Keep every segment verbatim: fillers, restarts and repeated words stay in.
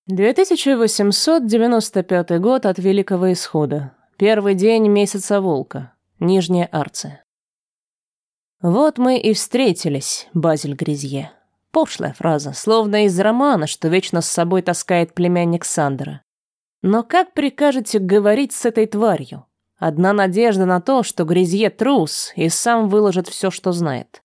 две тысячи восемьсот девяносто пятый год от Великого Исхода. Первый день месяца Волка. Нижняя Арция. Вот мы и встретились, Базиль Гризье. Пошлая фраза, словно из романа, что вечно с собой таскает племянник Сандера. Но как прикажете говорить с этой тварью? Одна надежда на то, что Гризье трус и сам выложит все, что знает.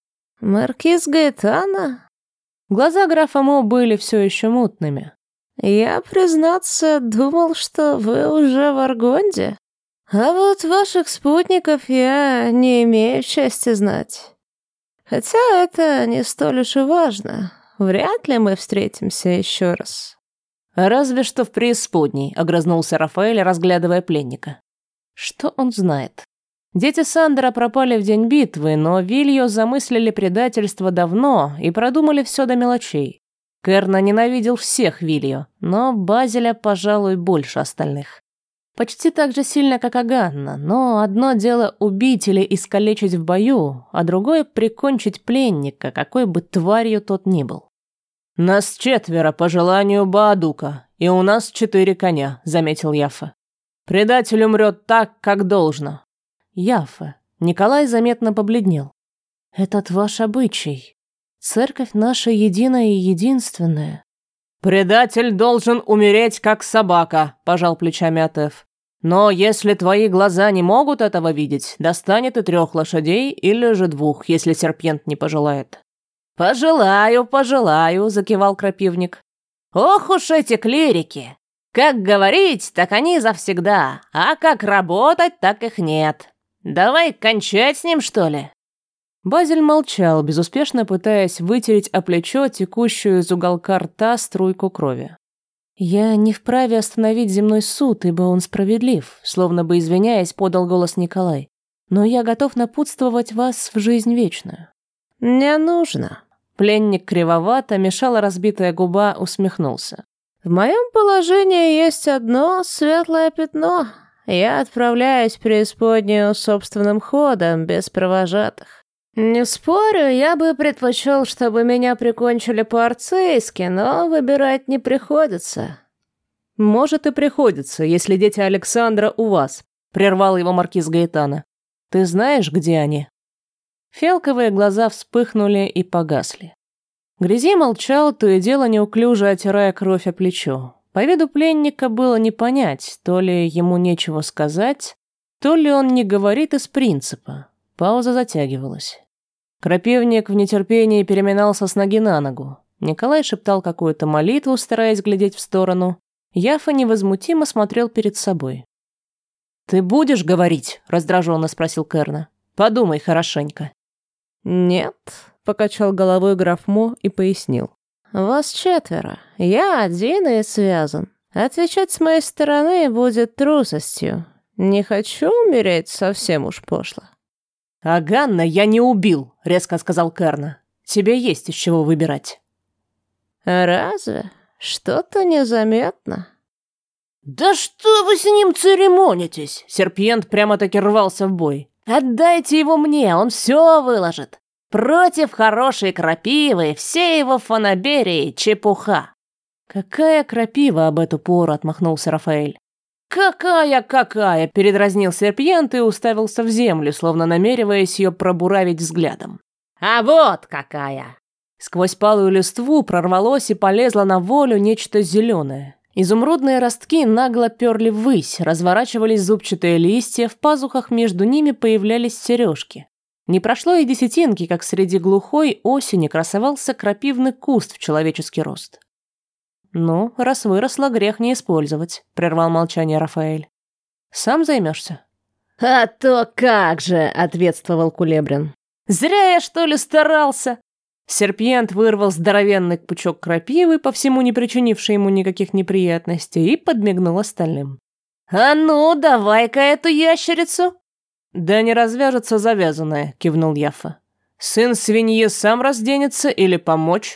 «Маркиз Гаэтана?» Глаза графа Мо были все еще мутными. «Я, признаться, думал, что вы уже в Аргонде. А вот ваших спутников я не имею чести знать. Хотя это не столь уж и важно. Вряд ли мы встретимся еще раз». «Разве что в преисподней», — огрызнулся Рафаэль, разглядывая пленника. «Что он знает?» Дети Сандера пропали в день битвы, но Вильо замыслили предательство давно и продумали все до мелочей. Керна ненавидел всех Вильо, но Базиля, пожалуй, больше остальных. Почти так же сильно, как Аганна, но одно дело убить или искалечить в бою, а другое — прикончить пленника, какой бы тварью тот ни был. «Нас четверо по желанию Баадука, и у нас четыре коня», — заметил Яффа. «Предатель умрет так, как должно». «Яффа». Николай заметно побледнел. «Этот ваш обычай. Церковь наша единая и единственная». «Предатель должен умереть, как собака», — пожал плечами Атеф. «Но если твои глаза не могут этого видеть, достанет и трех лошадей или же двух, если серпент не пожелает». «Пожелаю, пожелаю», — закивал крапивник. «Ох уж эти клирики! Как говорить, так они завсегда, а как работать, так их нет. Давай кончать с ним, что ли?» Базиль молчал, безуспешно пытаясь вытереть о плечо текущую из уголка рта струйку крови. «Я не вправе остановить земной суд, ибо он справедлив», словно бы извиняясь, подал голос Николай. «Но я готов напутствовать вас в жизнь вечную». «Не нужно». Пленник кривовато, мешала разбитая губа, усмехнулся. «В моем положении есть одно светлое пятно. Я отправляюсь в преисподнюю собственным ходом, без провожатых. Не спорю, я бы предпочел, чтобы меня прикончили по-арцейски, но выбирать не приходится». «Может, и приходится, если дети Александра у вас», — прервал его маркиз Гаэтана. «Ты знаешь, где они?» Фиалковые глаза вспыхнули и погасли. Грязье молчал, то и дело неуклюже отирая кровь о плечо. По виду пленника было не понять, то ли ему нечего сказать, то ли он не говорит из принципа. Пауза затягивалась. Крапивник в нетерпении переминался с ноги на ногу. Николай шептал какую-то молитву, стараясь глядеть в сторону. Яфа невозмутимо смотрел перед собой. «Ты будешь говорить?» — раздраженно спросил Керна. «Подумай хорошенько». «Нет», — покачал головой граф Мо и пояснил. «Вас четверо. Я один и связан. Отвечать с моей стороны будет трусостью. Не хочу умереть совсем уж пошло». «Аганна я не убил», — резко сказал Керна. «Тебе есть из чего выбирать». «Разве? Что-то незаметно». «Да что вы с ним церемонитесь?» Серпиент прямо-таки рвался в бой. «Отдайте его мне, он все выложит. Против хорошей крапивы все его фанаберии — чепуха». «Какая крапива об эту пору?» — отмахнулся Рафаэль. «Какая-какая?» — передразнил Серпиент и уставился в землю, словно намереваясь ее пробуравить взглядом. «А вот какая!» Сквозь палую листву прорвалось и полезло на волю нечто зеленое. Изумрудные ростки нагло перли ввысь, разворачивались зубчатые листья, в пазухах между ними появлялись сережки. Не прошло и десятинки, как среди глухой осени красовался крапивный куст в человеческий рост. «Ну, раз выросла, грех не использовать», — прервал молчание Рафаэль. «Сам займешься?» «А то как же!» — ответствовал Кулебрин. «Зря я, что ли, старался?» Серпиент вырвал здоровенный пучок крапивы, по всему не причинивший ему никаких неприятностей, и подмигнул остальным. «А ну, давай-ка эту ящерицу!» «Да не развяжется завязанная», — кивнул Яффа. «Сын свиньи сам разденется или помочь?»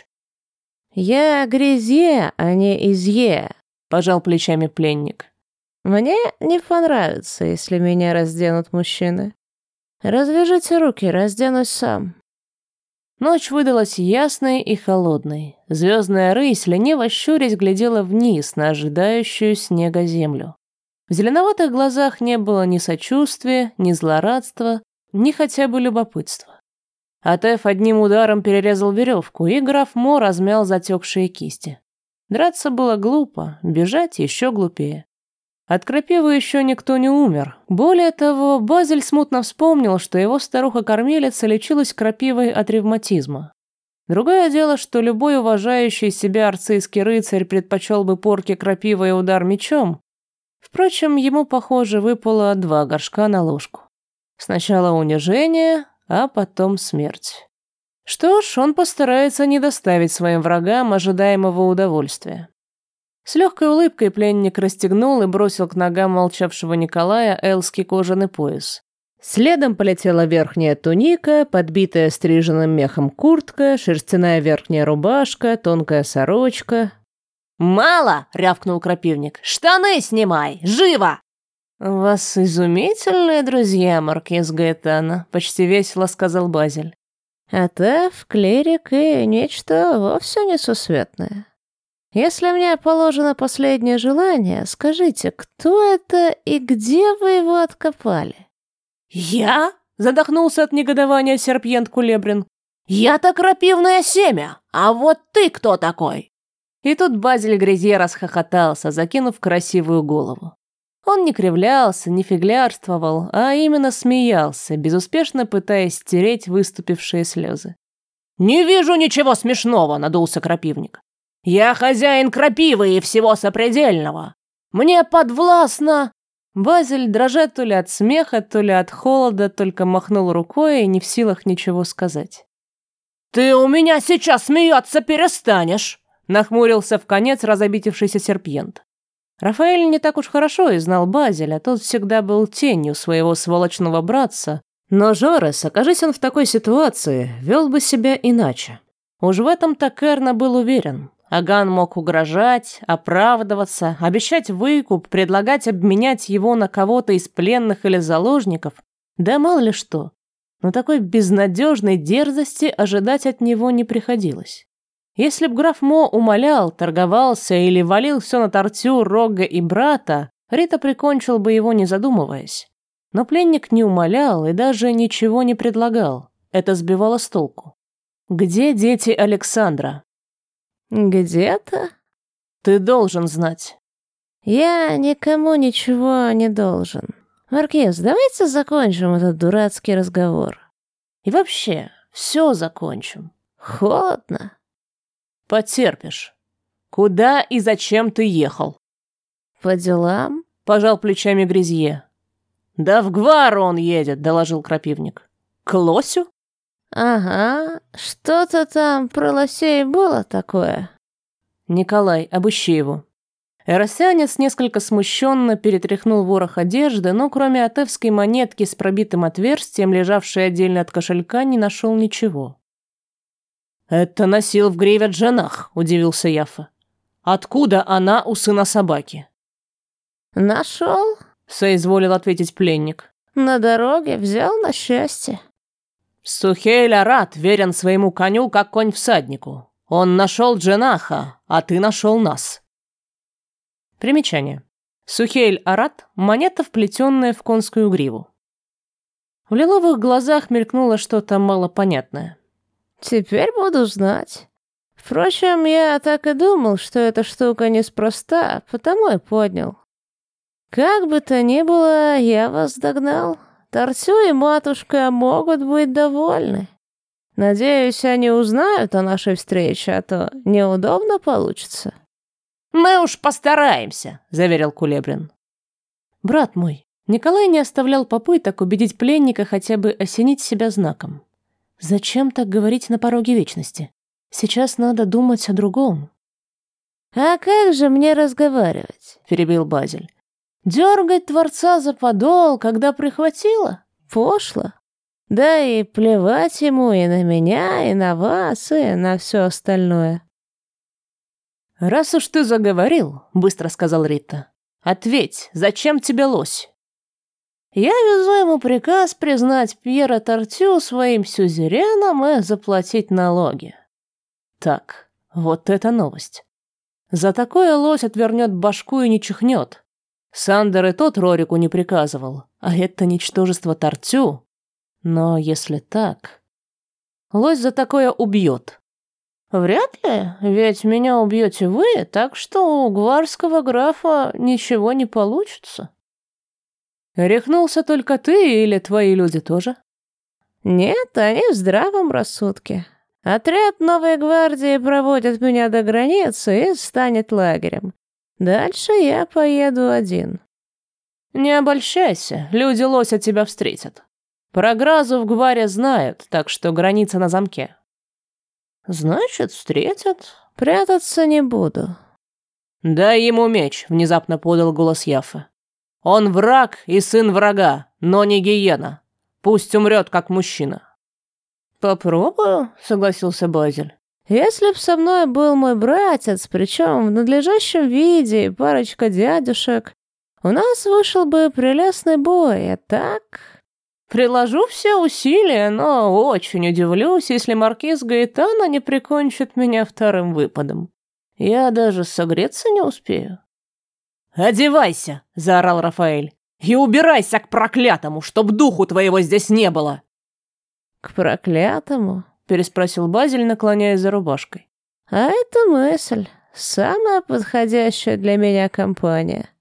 «Я Гризье, а не Изье», — пожал плечами пленник. «Мне не понравится, если меня разденут мужчины. Развяжите руки, разденусь сам». Ночь выдалась ясной и холодной. Звездная рысь, лениво щурясь, глядела вниз на ожидающую снега землю. В зеленоватых глазах не было ни сочувствия, ни злорадства, ни хотя бы любопытства. Атеф одним ударом перерезал веревку, и граф Мо размял затекшие кисти. Драться было глупо, бежать еще глупее. От крапивы еще никто не умер. Более того, Базель смутно вспомнил, что его старуха-кормилица лечилась крапивой от ревматизма. Другое дело, что любой уважающий себя арцийский рыцарь предпочел бы порке крапивой и удар мечом. Впрочем, ему, похоже, выпало два горшка на ложку. Сначала унижение, а потом смерть. Что ж, он постарается не доставить своим врагам ожидаемого удовольствия. С легкой улыбкой пленник расстегнул и бросил к ногам молчавшего Николая элский кожаный пояс. Следом полетела верхняя туника, подбитая стриженным мехом куртка, шерстяная верхняя рубашка, тонкая сорочка. «Мало!» — рявкнул крапивник. «Штаны снимай! Живо!» «У вас изумительные друзья, маркиз Гаэтано», — почти весело сказал Базель. «Атеф, клирик и нечто вовсе несусветное. Если мне положено последнее желание, скажите, кто это и где вы его откопали?» «Я?» — задохнулся от негодования серпьент Кулебрин. «Я-то крапивное семя, а вот ты кто такой?» И тут Базель Грязье расхохотался, закинув красивую голову. Он не кривлялся, не фиглярствовал, а именно смеялся, безуспешно пытаясь стереть выступившие слезы. «Не вижу ничего смешного», — надулся крапивник. «Я хозяин крапивы и всего сопредельного. Мне подвластно...» Базель, дрожа то ли от смеха, то ли от холода, только махнул рукой и не в силах ничего сказать. «Ты у меня сейчас смеяться перестанешь!» — нахмурился вконец разобидевшийся серпьент. Рафаэль не так уж хорошо и знал Базеля, тот всегда был тенью своего сволочного братца, но Жорес, окажись он в такой ситуации, вел бы себя иначе. Уж в этом-то Керна был уверен. Аган мог угрожать, оправдываться, обещать выкуп, предлагать обменять его на кого-то из пленных или заложников, да мало ли что. Но такой безнадежной дерзости ожидать от него не приходилось. Если б граф Мо умолял, торговался или валил все на Тартю, Рога и брата, Рита прикончил бы его, не задумываясь. Но пленник не умолял и даже ничего не предлагал. Это сбивало с толку. «Где дети Александра?» «Где-то?» «Ты должен знать». «Я никому ничего не должен. Маркиз, давайте закончим этот дурацкий разговор. И вообще, все закончим». «Холодно». «Потерпишь. Куда и зачем ты ехал?» «По делам?» — пожал плечами Грязье. «Да в Гвару он едет», — доложил крапивник. «К лосю?» «Ага, что-то там про лосей было такое». «Николай, обыщи его». Эросянец несколько смущенно перетряхнул ворох одежды, но кроме атевской монетки с пробитым отверстием, лежавшей отдельно от кошелька, не нашел ничего. «Это носил в гриве Джанах», — удивился Яфа. «Откуда она у сына собаки?» «Нашел», — соизволил ответить пленник. «На дороге взял на счастье». «Сухейль Арат верен своему коню, как конь всаднику. Он нашел Джанаха, а ты нашел нас». Примечание. Сухейль Арат — монета, вплетенная в конскую гриву. В лиловых глазах мелькнуло что-то малопонятное. «Теперь буду знать. Впрочем, я так и думал, что эта штука неспроста, потому и поднял. Как бы то ни было, я вас догнал. Тартю и матушка могут быть довольны. Надеюсь, они узнают о нашей встрече, а то неудобно получится». «Мы уж постараемся», — заверил Кулебрин. «Брат мой», Николай не оставлял попыток убедить пленника хотя бы осенить себя знаком. «Зачем так говорить на пороге вечности? Сейчас надо думать о другом». «А как же мне разговаривать?» — перебил Базель. «Дергать Творца за подол, когда прихватило? Пошло. Да и плевать ему и на меня, и на вас, и на все остальное». «Раз уж ты заговорил», — быстро сказал Рита, — «ответь, зачем тебе лось?» Я везу ему приказ признать Пьера Тортю своим сюзереном и заплатить налоги. Так, вот это новость. За такое лось отвернет башку и не чихнет. Сандер и тот Рорику не приказывал, а это ничтожество Тортю. Но если так... Лось за такое убьет. Вряд ли, ведь меня убьете вы, так что у гварского графа ничего не получится. Рехнулся только ты или твои люди тоже? Нет, они в здравом рассудке. Отряд Новой гвардии проводит меня до границы и станет лагерем. Дальше я поеду один. Не обольщайся, люди лося тебя встретят. Про Гразу в Гваре знают, так что граница на замке. Значит, встретят. Прятаться не буду. Дай ему меч, внезапно подал голос Яффа. Он враг и сын врага, но не гиена. Пусть умрет, как мужчина. Попробую, согласился Базиль. Если б со мной был мой братец, причем в надлежащем виде, и парочка дядюшек, у нас вышел бы прелестный бой, а так... Приложу все усилия, но очень удивлюсь, если маркиз Гаэтана не прикончит меня вторым выпадом. Я даже согреться не успею. «Одевайся!» — заорал Рафаэль. «И убирайся к проклятому, чтоб духу твоего здесь не было!» «К проклятому?» — переспросил Базиль, наклоняясь за рубашкой. «А это мысль. Самая подходящая для меня компания.